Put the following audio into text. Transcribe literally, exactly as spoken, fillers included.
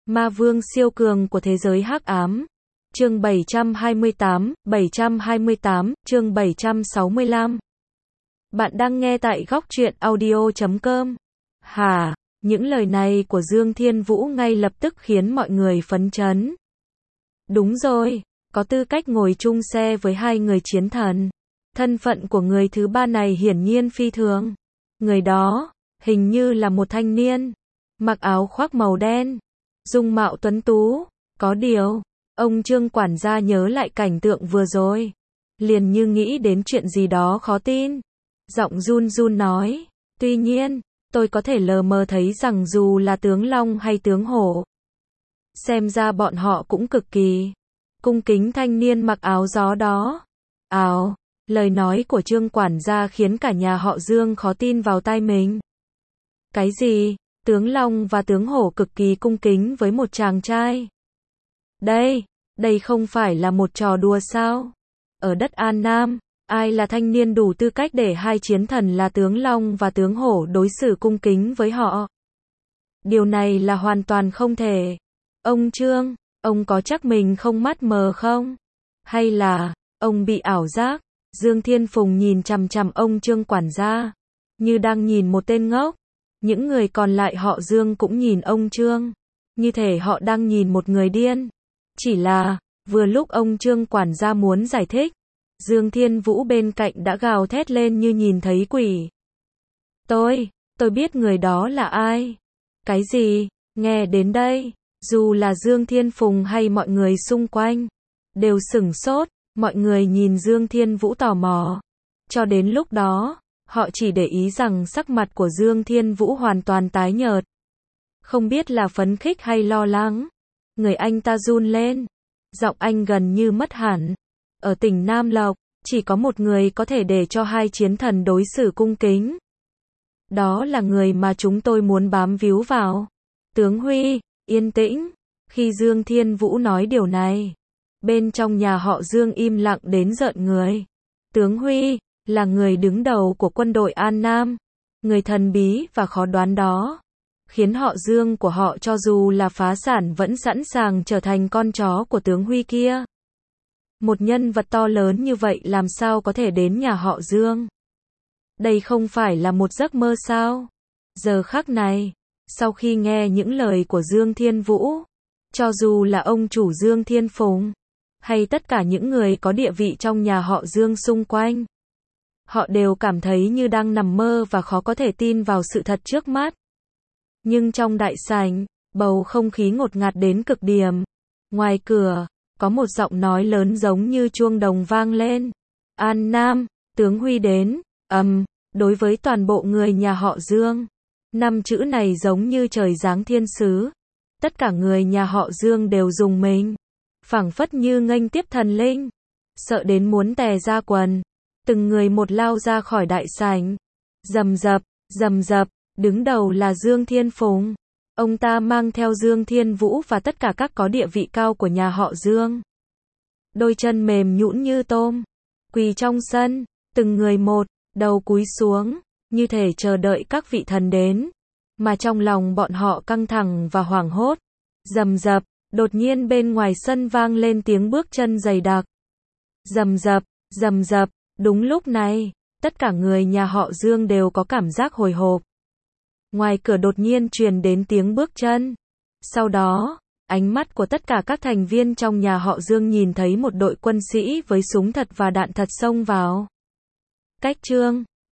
Ma vương siêu cường của thế giới hắc ám. Chương bảy trăm hai mươi tám, bảy trăm hai mươi tám, chương bảy trăm sáu mươi lăm. Bạn đang nghe tại góc truyện audio chấm com. Hả? Những lời này của Dương Thiên Vũ ngay lập tức khiến mọi người phấn chấn. Đúng rồi, có tư cách ngồi chung xe với hai người chiến thần. Thân phận của người thứ ba này hiển nhiên phi thường. Người đó, hình như là một thanh niên, mặc áo khoác màu đen, dung mạo tuấn tú. Có điều, ông Trương quản gia nhớ lại cảnh tượng vừa rồi, liền như nghĩ đến chuyện gì đó khó tin. Giọng run run nói, tuy nhiên, tôi có thể lờ mờ thấy rằng dù là tướng Long hay tướng Hổ, xem ra bọn họ cũng cực kỳ cung kính thanh niên mặc áo gió đó. Ào, lời nói của Trương quản gia khiến cả nhà họ Dương khó tin vào tai mình. Cái gì? Tướng Long và tướng Hổ cực kỳ cung kính với một chàng trai. Đây, đây không phải là một trò đùa sao? Ở đất An Nam, ai là thanh niên đủ tư cách để hai chiến thần là tướng Long và tướng Hổ đối xử cung kính với họ? Điều này là hoàn toàn không thể. Ông Trương, ông có chắc mình không mắt mờ không? Hay là, ông bị ảo giác? Dương Thiên Phùng nhìn chằm chằm ông Trương quản gia, như đang nhìn một tên ngốc. Những người còn lại họ Dương cũng nhìn ông Trương, như thể họ đang nhìn một người điên. Chỉ là, vừa lúc ông Trương quản gia muốn giải thích, Dương Thiên Vũ bên cạnh đã gào thét lên như nhìn thấy quỷ. Tôi, tôi biết người đó là ai. Cái gì? Nghe đến đây, dù là Dương Thiên Phùng hay mọi người xung quanh, đều sửng sốt, mọi người nhìn Dương Thiên Vũ tò mò. Cho đến lúc đó, họ chỉ để ý rằng sắc mặt của Dương Thiên Vũ hoàn toàn tái nhợt. Không biết là phấn khích hay lo lắng. Người anh ta run lên. Giọng anh gần như mất hẳn. Ở tỉnh Nam Lộc, chỉ có một người có thể để cho hai chiến thần đối xử cung kính. Đó là người mà chúng tôi muốn bám víu vào. Tướng Huy, yên tĩnh. Khi Dương Thiên Vũ nói điều này, bên trong nhà họ Dương im lặng đến rợn người. Tướng Huy là người đứng đầu của quân đội An Nam, người thần bí và khó đoán đó, khiến họ Dương của họ cho dù là phá sản vẫn sẵn sàng trở thành con chó của tướng Huy kia. Một nhân vật to lớn như vậy làm sao có thể đến nhà họ Dương? Đây không phải là một giấc mơ sao? Giờ khắc này, sau khi nghe những lời của Dương Thiên Vũ, cho dù là ông chủ Dương Thiên Phùng, hay tất cả những người có địa vị trong nhà họ Dương xung quanh, họ đều cảm thấy như đang nằm mơ và khó có thể tin vào sự thật trước mắt. Nhưng trong đại sảnh, bầu không khí ngột ngạt đến cực điểm. Ngoài cửa, có một giọng nói lớn giống như chuông đồng vang lên. An Nam, tướng Huy đến. Ầm, um, đối với toàn bộ người nhà họ Dương, năm chữ này giống như trời giáng thiên sứ. Tất cả người nhà họ Dương đều rùng mình, phảng phất như nghênh tiếp thần linh, sợ đến muốn tè ra quần. Từng người một lao ra khỏi đại sảnh. Rầm rập, rầm rập, đứng đầu là Dương Thiên Phùng. Ông ta mang theo Dương Thiên Vũ và tất cả các có địa vị cao của nhà họ Dương. Đôi chân mềm nhũn như tôm, quỳ trong sân, từng người một, đầu cúi xuống, như thể chờ đợi các vị thần đến. Mà trong lòng bọn họ căng thẳng và hoảng hốt. Rầm rập, đột nhiên bên ngoài sân vang lên tiếng bước chân dày đặc. Rầm rập, rầm rập. Đúng lúc này, tất cả người nhà họ Dương đều có cảm giác hồi hộp. Ngoài cửa đột nhiên truyền đến tiếng bước chân. Sau đó, ánh mắt của tất cả các thành viên trong nhà họ Dương nhìn thấy một đội quân sĩ với súng thật và đạn thật xông vào. Cách Trương,